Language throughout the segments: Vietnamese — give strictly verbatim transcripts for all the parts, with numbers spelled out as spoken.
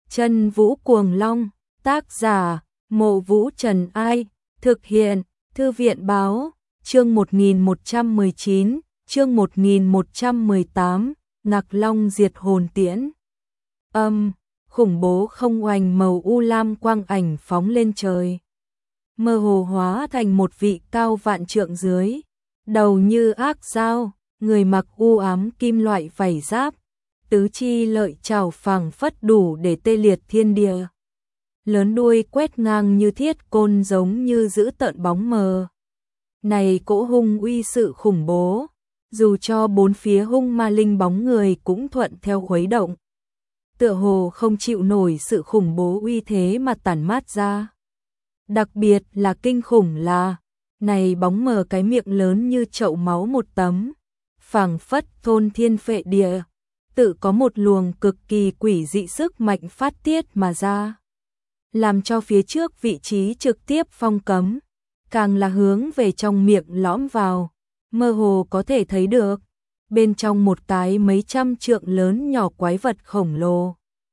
Chân Vũ Cuồng Long, tác giả, Mộ Vũ Trần Ai, thực hiện, Thư viện Báo, chương một nghìn một trăm mười chín, chương một nghìn một trăm mười tám, Ngạc Long diệt hồn tiễn. Âm, khủng bố không oanh màu u lam quang ảnh phóng lên trời. Mơ hồ hóa thành một vị cao vạn trượng dưới, đầu như ác dao, người mặc u ám kim loại vảy giáp, tứ chi lợi chảo phảng phất đủ để tê liệt thiên địa. Lớn đuôi quét ngang như thiết côn giống như giữ tợn bóng mờ. Này cỗ hung uy sự khủng bố, dù cho bốn phía hung ma linh bóng người cũng thuận theo khuấy động. Tựa hồ không chịu nổi sự khủng bố uy thế mà tản mát ra. Đặc biệt là kinh khủng là, này bóng mờ cái miệng lớn như chậu máu một tấm, phảng phất thôn thiên phệ địa, tự có một luồng cực kỳ quỷ dị sức mạnh phát tiết mà ra, làm cho phía trước vị trí trực tiếp phong cấm, càng là hướng về trong miệng lõm vào, mơ hồ có thể thấy được, bên trong một cái mấy trăm trượng lớn nhỏ quái vật khổng lồ,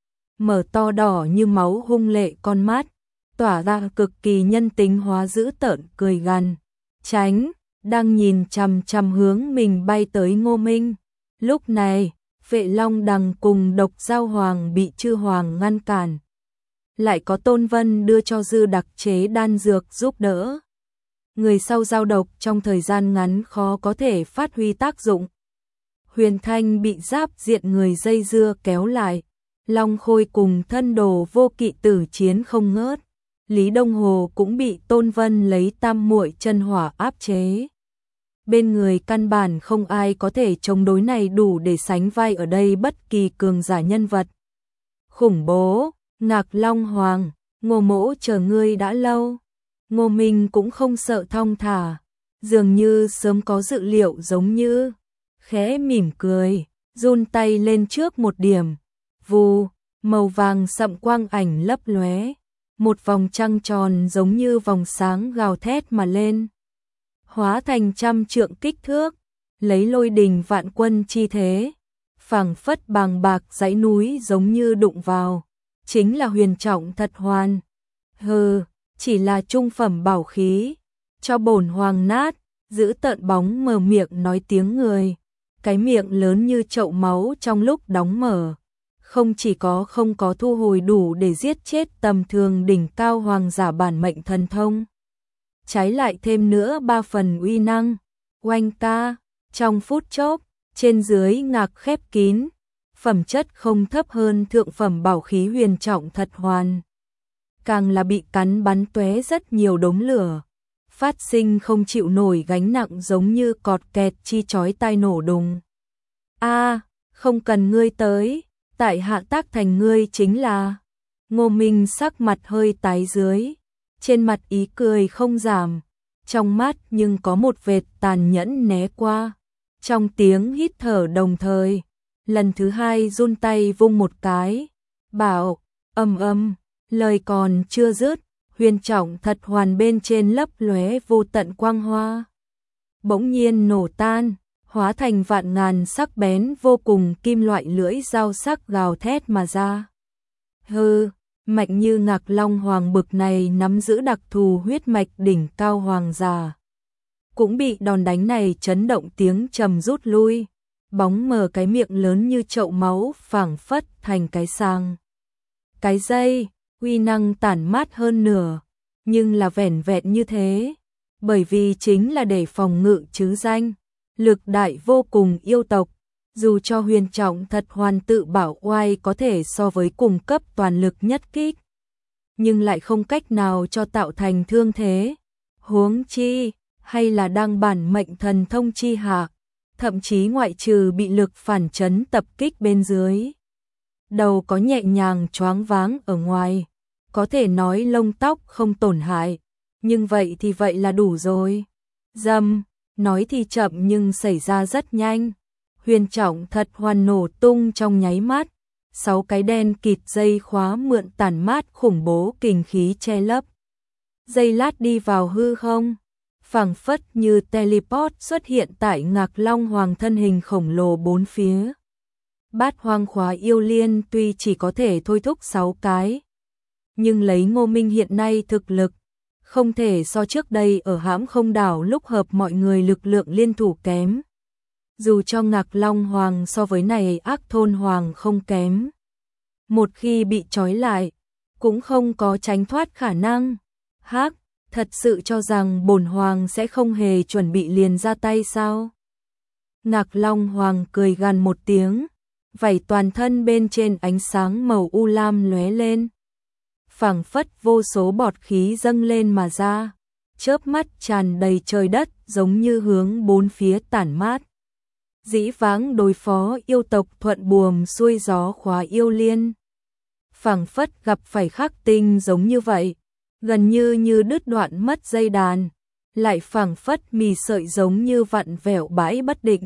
mở to đỏ như máu hung lệ con mắt, tỏa ra cực kỳ nhân tính hóa dữ tợn cười gằn, tránh, đang nhìn chằm chằm hướng mình bay tới Ngô Minh. Lúc này, Vệ Long Đằng cùng Độc Giao Hoàng bị Chư Hoàng ngăn cản. Lại có Tôn Vân đưa cho dư đặc chế đan dược giúp đỡ. Người sau giao độc trong thời gian ngắn khó có thể phát huy tác dụng. Huyền Thanh bị giáp diện người dây dưa kéo lại. Long Khôi cùng thân đồ vô kỵ tử chiến không ngớt. Lý Đông Hồ cũng bị Tôn Vân lấy tam muội chân hỏa áp chế. Bên người căn bản không ai có thể chống đối này đủ để sánh vai ở đây bất kỳ cường giả nhân vật. Khủng bố, Ngạc Long Hoàng, Ngô Mỗ chờ ngươi đã lâu. Ngô Minh cũng không sợ thong thả, dường như sớm có dự liệu giống như, khẽ mỉm cười, run tay lên trước một điểm, vù, màu vàng sậm quang ảnh lấp lóe, một vòng trăng tròn giống như vòng sáng gào thét mà lên, hóa thành trăm trượng kích thước, lấy lôi đình vạn quân chi thế, phảng phất bàng bạc dãy núi giống như đụng vào, chính là huyền trọng thật hoàn. Hừ, chỉ là trung phẩm bảo khí, cho bổn hoàng nát, giữ tợn bóng mờ miệng nói tiếng người, cái miệng lớn như chậu máu trong lúc đóng mở, không chỉ có không có thu hồi đủ để giết chết tầm thường đỉnh cao hoàng giả bản mệnh thần thông, trái lại thêm nữa ba phần uy năng. Oanh ca, trong phút chốc, trên dưới ngạc khép kín, phẩm chất không thấp hơn thượng phẩm bảo khí huyền trọng thật hoàn. Càng là bị cắn bắn tóe rất nhiều đống lửa, phát sinh không chịu nổi gánh nặng giống như cọt kẹt chi chói tai nổ đùng. A, không cần ngươi tới, tại hạ tác thành ngươi chính là. Ngô Minh sắc mặt hơi tái dưới, trên mặt ý cười không giảm, trong mắt nhưng có một vệt tàn nhẫn né qua. Trong tiếng hít thở đồng thời, lần thứ hai run tay vung một cái, bảo, ầm ầm. Lời còn chưa dứt, huyền trọng thật hoàn bên trên lấp lóe vô tận quang hoa. Bỗng nhiên nổ tan, hóa thành vạn ngàn sắc bén vô cùng kim loại lưỡi dao sắc gào thét mà ra. Hừ, mạnh như Ngạc Long Hoàng bực này nắm giữ đặc thù huyết mạch đỉnh cao hoàng giả. Cũng bị đòn đánh này chấn động tiếng trầm rút lui, bóng mờ cái miệng lớn như chậu máu phảng phất thành cái sang. Cái dây uy năng tản mát hơn nửa, nhưng là vẻn vẹn như thế, bởi vì chính là để phòng ngự chứ danh, lực đại vô cùng yêu tộc, dù cho huyền trọng thật hoàn tự bảo oai có thể so với cùng cấp toàn lực nhất kích, nhưng lại không cách nào cho tạo thành thương thế, huống chi, hay là đang bản mệnh thần thông chi hạ, thậm chí ngoại trừ bị lực phản chấn tập kích bên dưới. Đầu có nhẹ nhàng choáng váng ở ngoài, có thể nói lông tóc không tổn hại, nhưng vậy thì vậy là đủ rồi. Dầm, nói thì chậm nhưng xảy ra rất nhanh. Huyền trọng thật hoàn nổ tung trong nháy mắt, sáu cái đen kịt dây khóa mượn tản mát khủng bố kình khí che lấp. Dây lát đi vào hư không, phảng phất như teleport xuất hiện tại Ngạc Long Hoàng thân hình khổng lồ bốn phía. Bát hoang khóa yêu liên tuy chỉ có thể thôi thúc sáu cái, nhưng lấy Ngô Minh hiện nay thực lực, không thể so trước đây ở Hãm Không Đảo lúc hợp mọi người lực lượng liên thủ kém. Dù cho Ngạc Long Hoàng so với này Ác Thôn Hoàng không kém, một khi bị trói lại, cũng không có tránh thoát khả năng. Hắc, thật sự cho rằng bổn hoàng sẽ không hề chuẩn bị liền ra tay sao? Ngạc Long Hoàng cười gằn một tiếng, vảy toàn thân bên trên ánh sáng màu u lam lóe lên. Phảng phất vô số bọt khí dâng lên mà ra, chớp mắt tràn đầy trời đất giống như hướng bốn phía tản mát. Dĩ vãng đối phó yêu tộc thuận buồm xuôi gió khóa yêu liên. Phảng phất gặp phải khắc tinh giống như vậy, gần như như đứt đoạn mất dây đàn, lại phảng phất mì sợi giống như vặn vẹo bãi bất định.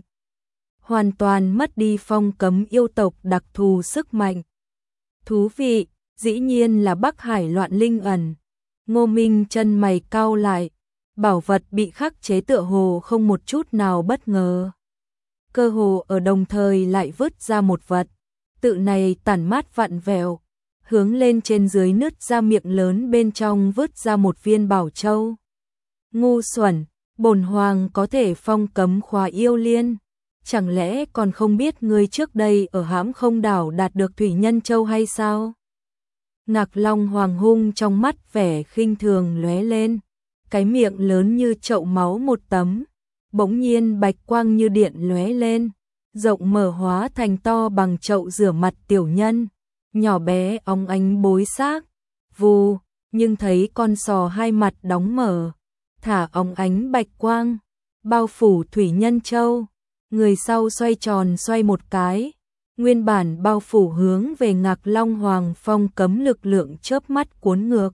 Hoàn toàn mất đi phong cấm yêu tộc đặc thù sức mạnh. Thú vị, dĩ nhiên là Bắc Hải loạn linh ẩn. Ngô Minh chân mày cau lại, bảo vật bị khắc chế tựa hồ không một chút nào bất ngờ. Cơ hồ ở đồng thời lại vứt ra một vật, tự này tản mát vặn vẹo, hướng lên trên dưới nứt ra miệng lớn bên trong vứt ra một viên bảo châu. Ngu xuẩn, bổn hoàng có thể phong cấm khóa yêu liên, chẳng lẽ còn không biết ngươi trước đây ở Hãm Không Đảo đạt được Thủy Nhân Châu hay sao? Ngạc Long Hoàng hung trong mắt vẻ khinh thường lóe lên, cái miệng lớn như chậu máu một tấm, bỗng nhiên bạch quang như điện lóe lên, rộng mở hóa thành to bằng chậu rửa mặt tiểu nhân, nhỏ bé óng ánh bối xác, vù, nhưng thấy con sò hai mặt đóng mở, thả óng ánh bạch quang, bao phủ Thủy Nhân Châu, người sau xoay tròn xoay một cái, nguyên bản bao phủ hướng về Ngạc Long Hoàng phong cấm lực lượng chớp mắt cuốn ngược,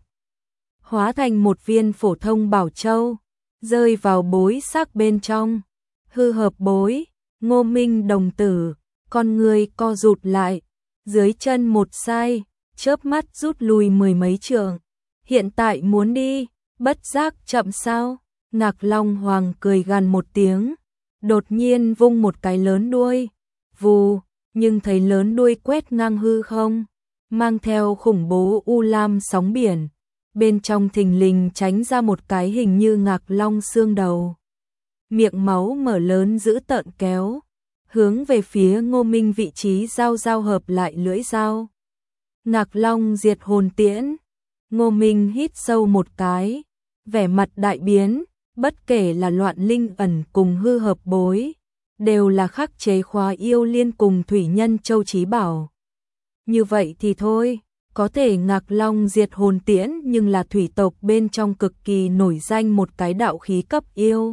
hóa thành một viên phổ thông bảo châu, rơi vào bối xác bên trong. Hư hợp bối, Ngô Minh đồng tử, con người co rụt lại, dưới chân một sai, chớp mắt rút lui mười mấy trượng. Hiện tại muốn đi, bất giác chậm sao? Ngạc Long Hoàng cười gằn một tiếng, đột nhiên vung một cái lớn đuôi, vù, nhưng thấy lớn đuôi quét ngang hư không, mang theo khủng bố u lam sóng biển, bên trong thình lình tránh ra một cái hình như Ngạc Long xương đầu. Miệng máu mở lớn giữ tợn kéo, hướng về phía Ngô Minh vị trí dao dao hợp lại lưỡi dao. Ngạc Long diệt hồn tiễn, Ngô Minh hít sâu một cái, vẻ mặt đại biến, bất kể là loạn linh ẩn cùng hư hợp bối, đều là khắc chế khóa yêu liên cùng Thủy Nhân Châu chí bảo. Như vậy thì thôi, có thể Ngạc Long diệt hồn tiễn nhưng là thủy tộc bên trong cực kỳ nổi danh một cái đạo khí cấp yêu.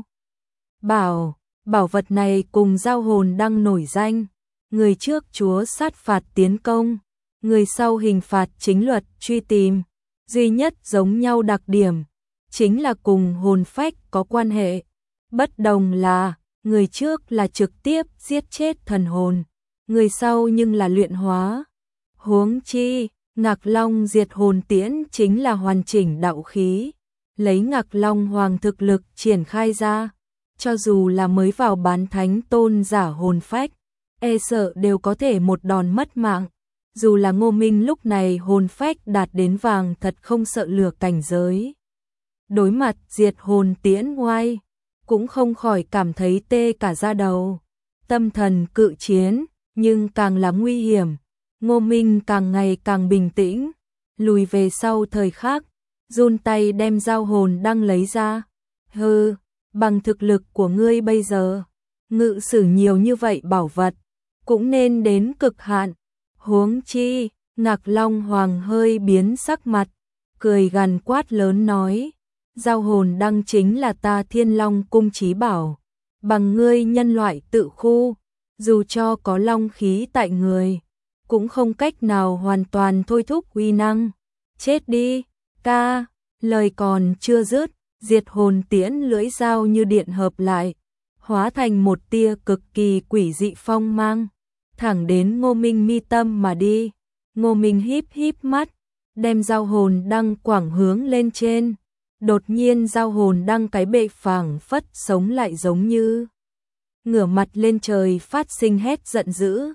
Bảo, bảo vật này cùng giao hồn đăng nổi danh, người trước chúa sát phạt tiến công, người sau hình phạt chính luật truy tìm, duy nhất giống nhau đặc điểm, chính là cùng hồn phách có quan hệ. Bất đồng là, người trước là trực tiếp giết chết thần hồn, người sau nhưng là luyện hóa. Huống chi, Ngạc Long diệt hồn tiễn chính là hoàn chỉnh đạo khí, lấy Ngạc Long Hoàng thực lực triển khai ra, cho dù là mới vào bán thánh tôn giả hồn phách, e sợ đều có thể một đòn mất mạng. Dù là Ngô Minh lúc này hồn phách đạt đến vàng thật không sợ lửa cảnh giới, đối mặt diệt hồn tiễn oai, cũng không khỏi cảm thấy tê cả da đầu. Tâm thần cự chiến, nhưng càng là nguy hiểm, Ngô Minh càng ngày càng bình tĩnh, lùi về sau thời khắc, run tay đem giao hồn đăng lấy ra. Hừ, bằng thực lực của ngươi bây giờ, ngự sử nhiều như vậy bảo vật, cũng nên đến cực hạn. Huống chi, Ngạc Long Hoàng hơi biến sắc mặt, cười gằn quát lớn nói, giao hồn đăng chính là ta Thiên Long cung chí bảo, bằng ngươi nhân loại tự khu, dù cho có long khí tại người, cũng không cách nào hoàn toàn thôi thúc uy năng. Chết đi, ca, lời còn chưa dứt, diệt hồn tiễn lưỡi dao như điện hợp lại, hóa thành một tia cực kỳ quỷ dị phong mang, thẳng đến Ngô Minh mi tâm mà đi. Ngô Minh híp híp mắt, đem giao hồn đăng quảng hướng lên trên. Đột nhiên giao hồn đăng cái bệ phảng phất sống lại giống như ngửa mặt lên trời phát sinh hét giận dữ.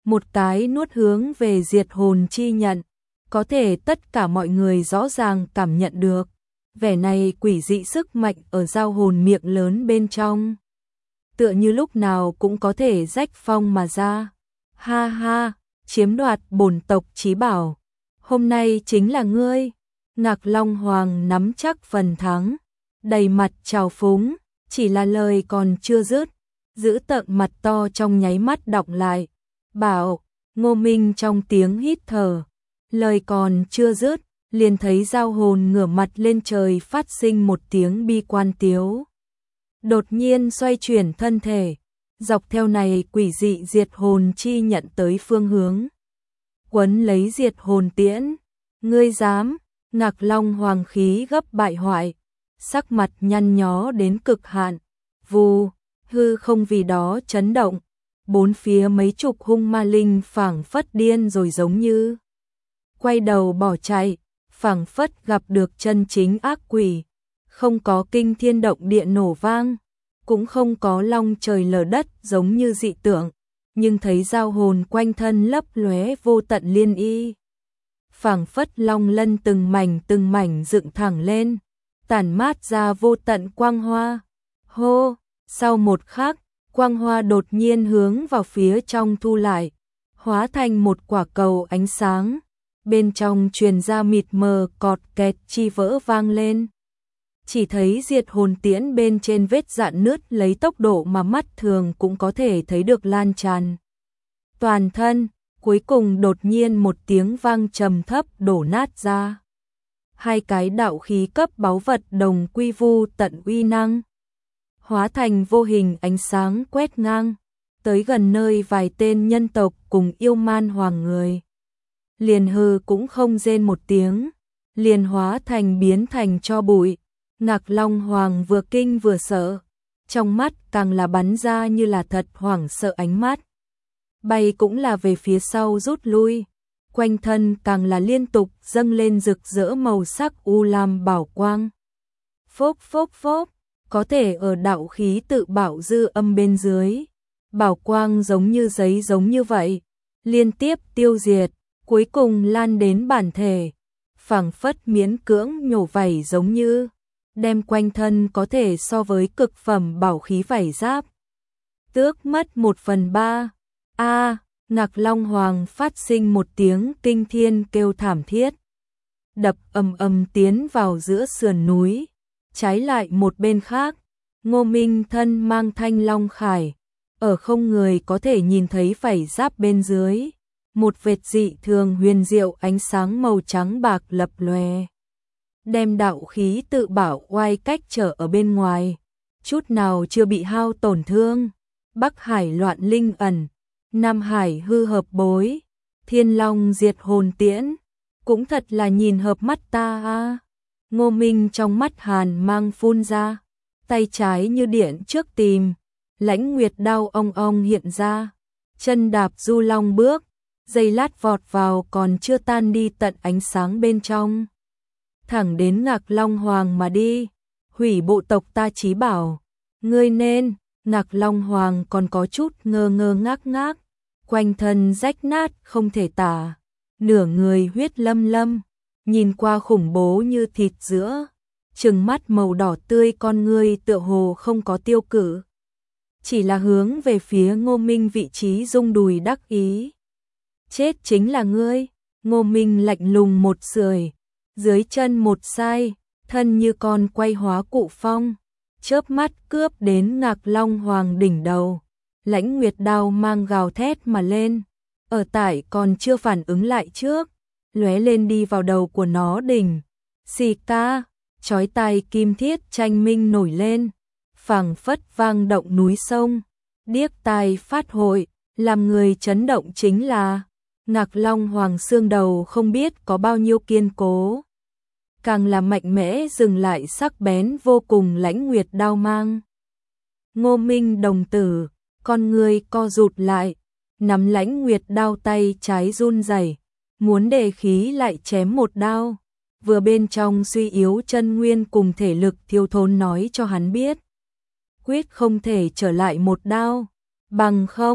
một cái nuốt hướng về diệt hồn chi nhận, có thể tất cả mọi người rõ ràng cảm nhận được, vẻ này quỷ dị sức mạnh ở giao hồn miệng lớn bên trong. Tựa như lúc nào cũng có thể rách phong mà ra. Ha ha, chiếm đoạt bổn tộc chí bảo. Hôm nay chính là ngươi. Ngạc Long Hoàng nắm chắc phần thắng, đầy mặt trào phúng, chỉ là lời còn chưa dứt, giữ tợn mặt to trong nháy mắt đọc lại. Bảo, Ngô Minh trong tiếng hít thở, lời còn chưa dứt, liền thấy giao hồn ngửa mặt lên trời phát sinh một tiếng bi quan tiếu. Đột nhiên xoay chuyển thân thể, dọc theo này quỷ dị diệt hồn chi nhận tới phương hướng. Quấn lấy diệt hồn tiễn, ngươi dám, Ngạc Long Hoàng khí gấp bại hoại, sắc mặt nhăn nhó đến cực hạn, vù, hư không vì đó chấn động, bốn phía mấy chục hung ma linh phảng phất điên rồi giống như quay đầu bỏ chạy, phảng phất gặp được chân chính ác quỷ, không có kinh thiên động địa nổ vang, cũng không có long trời lở đất giống như dị tượng, nhưng thấy giao hồn quanh thân lấp lóe vô tận liên y. Phảng phất long lân từng mảnh từng mảnh dựng thẳng lên, tản mát ra vô tận quang hoa. Hô, sau một khắc, quang hoa đột nhiên hướng vào phía trong thu lại, hóa thành một quả cầu ánh sáng, bên trong truyền ra mịt mờ cọt kẹt chi vỡ vang lên. Chỉ thấy diệt hồn tiễn bên trên vết rạn nứt lấy tốc độ mà mắt thường cũng có thể thấy được lan tràn toàn thân, cuối cùng đột nhiên một tiếng vang trầm thấp đổ nát ra. Hai cái đạo khí cấp báu vật đồng quy vu tận uy năng, hóa thành vô hình ánh sáng quét ngang, tới gần nơi vài tên nhân tộc cùng yêu man hoàng người. Liền hừ cũng không rên một tiếng, liền hóa thành biến thành tro bụi. Ngạc Long Hoàng vừa kinh vừa sợ, trong mắt càng là bắn ra như là thật hoảng sợ ánh mắt. Bay cũng là về phía sau rút lui, quanh thân càng là liên tục dâng lên rực rỡ màu sắc u lam bảo quang. Phốc phốc phốc, có thể ở đạo khí tự bảo dư âm bên dưới, bảo quang giống như giấy giống như vậy, liên tiếp tiêu diệt, cuối cùng lan đến bản thể, phảng phất miễn cưỡng nhổ vảy giống như đem quanh thân có thể so với cực phẩm bảo khí vảy giáp tước mất một phần ba. A, Ngạc Long Hoàng phát sinh một tiếng kinh thiên kêu thảm thiết, đập ầm ầm tiến vào giữa sườn núi. Trái lại một bên khác, Ngô Minh thân mang thanh long khải, ở không người có thể nhìn thấy vảy giáp bên dưới, một vệt dị thường huyền diệu ánh sáng màu trắng bạc lập lòe, đem đạo khí tự bảo oai cách trở ở bên ngoài, chút nào chưa bị hao tổn thương. Bắc Hải loạn linh ẩn, Nam Hải hư hợp bối, Thiên Long diệt hồn tiễn, cũng thật là nhìn hợp mắt ta a. Ngô Minh trong mắt hàn mang phun ra, tay trái như điện trước tìm, lãnh nguyệt đao ong ong hiện ra, chân đạp du long bước, giây lát vọt vào còn chưa tan đi tận ánh sáng bên trong, thẳng đến Ngạc Long Hoàng mà đi, hủy bộ tộc ta chí bảo. Ngươi nên, Ngạc Long Hoàng còn có chút ngơ ngơ ngác ngác, quanh thân rách nát không thể tả, nửa người huyết lâm lâm, nhìn qua khủng bố như thịt giữa, trừng mắt màu đỏ tươi con ngươi tựa hồ không có tiêu cự, chỉ là hướng về phía Ngô Minh vị trí rung đùi đắc ý. Chết chính là ngươi. Ngô Minh lạnh lùng một sưởi, dưới chân một sai, thân như con quay hóa cụ phong, chớp mắt cướp đến Ngạc Long Hoàng đỉnh đầu. Lãnh nguyệt đao mang gào thét mà lên, ở tại còn chưa phản ứng lại trước, lóe lên đi vào đầu của nó đỉnh. Xì ca, chói tai kim thiết tranh minh nổi lên, phảng phất vang động núi sông, điếc tai phát hội, làm người chấn động chính là Ngạc Long Hoàng xương đầu không biết có bao nhiêu kiên cố, càng là mạnh mẽ dừng lại sắc bén vô cùng lãnh nguyệt đao mang. Ngô Minh đồng tử, con người co rụt lại, nắm lãnh nguyệt đao tay trái run rẩy, muốn đề khí lại chém một đao, vừa bên trong suy yếu chân nguyên cùng thể lực thiêu thốn nói cho hắn biết, quyết không thể trở lại một đao, bằng không,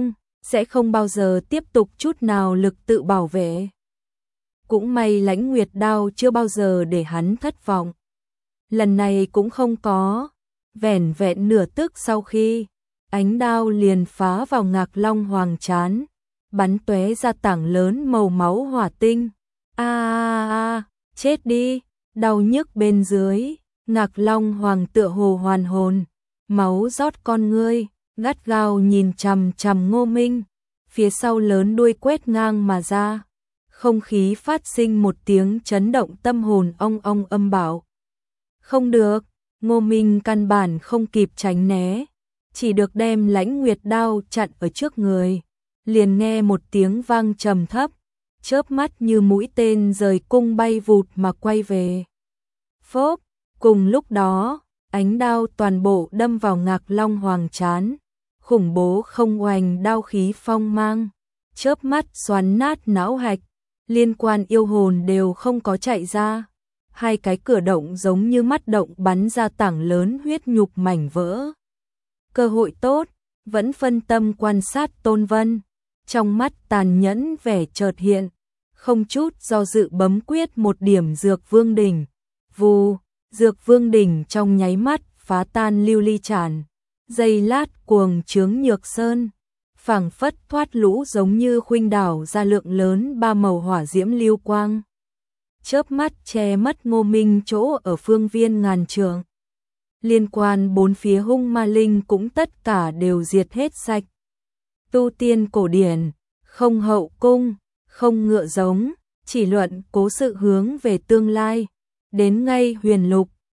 sẽ không bao giờ tiếp tục chút nào lực tự bảo vệ. Cũng may Lãnh Nguyệt đao chưa bao giờ để hắn thất vọng. Lần này cũng không có, vẻn vẹn nửa tức sau khi, ánh đao liền phá vào Ngạc Long Hoàng trán, bắn tóe ra tảng lớn màu máu hỏa tinh. A a a, chết đi, đau nhức bên dưới, Ngạc Long Hoàng tựa hồ hoàn hồn, máu rót con ngươi, gắt gao nhìn chằm chằm Ngô Minh, phía sau lớn đuôi quét ngang mà ra. Không khí phát sinh một tiếng chấn động tâm hồn ong ong âm bảo. Không được, Ngô Minh căn bản không kịp tránh né, chỉ được đem Lãnh Nguyệt đao chặn ở trước người. Liền nghe một tiếng vang trầm thấp, chớp mắt như mũi tên rời cung bay vụt mà quay về. Phốp, cùng lúc đó, ánh đao toàn bộ đâm vào Ngạc Long Hoàng trán, khủng bố không oanh đao khí phong mang, chớp mắt xoắn nát não hạch, liên quan yêu hồn đều không có chạy ra. Hai cái cửa động giống như mắt động bắn ra tảng lớn huyết nhục mảnh vỡ. Cơ hội tốt, vẫn phân tâm quan sát Tôn Vân, trong mắt tàn nhẫn vẻ chợt hiện, không chút do dự bấm quyết một điểm dược vương đỉnh. Vù, dược vương đỉnh trong nháy mắt phá tan lưu ly tràn, giây lát cuồng trướng nhược sơn, phảng phất thoát lũ giống như khuynh đảo ra lượng lớn ba màu hỏa diễm lưu quang. Chớp mắt che mất Ngô Minh chỗ ở phương viên ngàn trượng. Liên quan bốn phía hung ma linh cũng tất cả đều diệt hết sạch. Tu tiên cổ điển, không hậu cung, không ngựa giống, chỉ luận cố sự hướng về tương lai. Đến ngay huyền lục,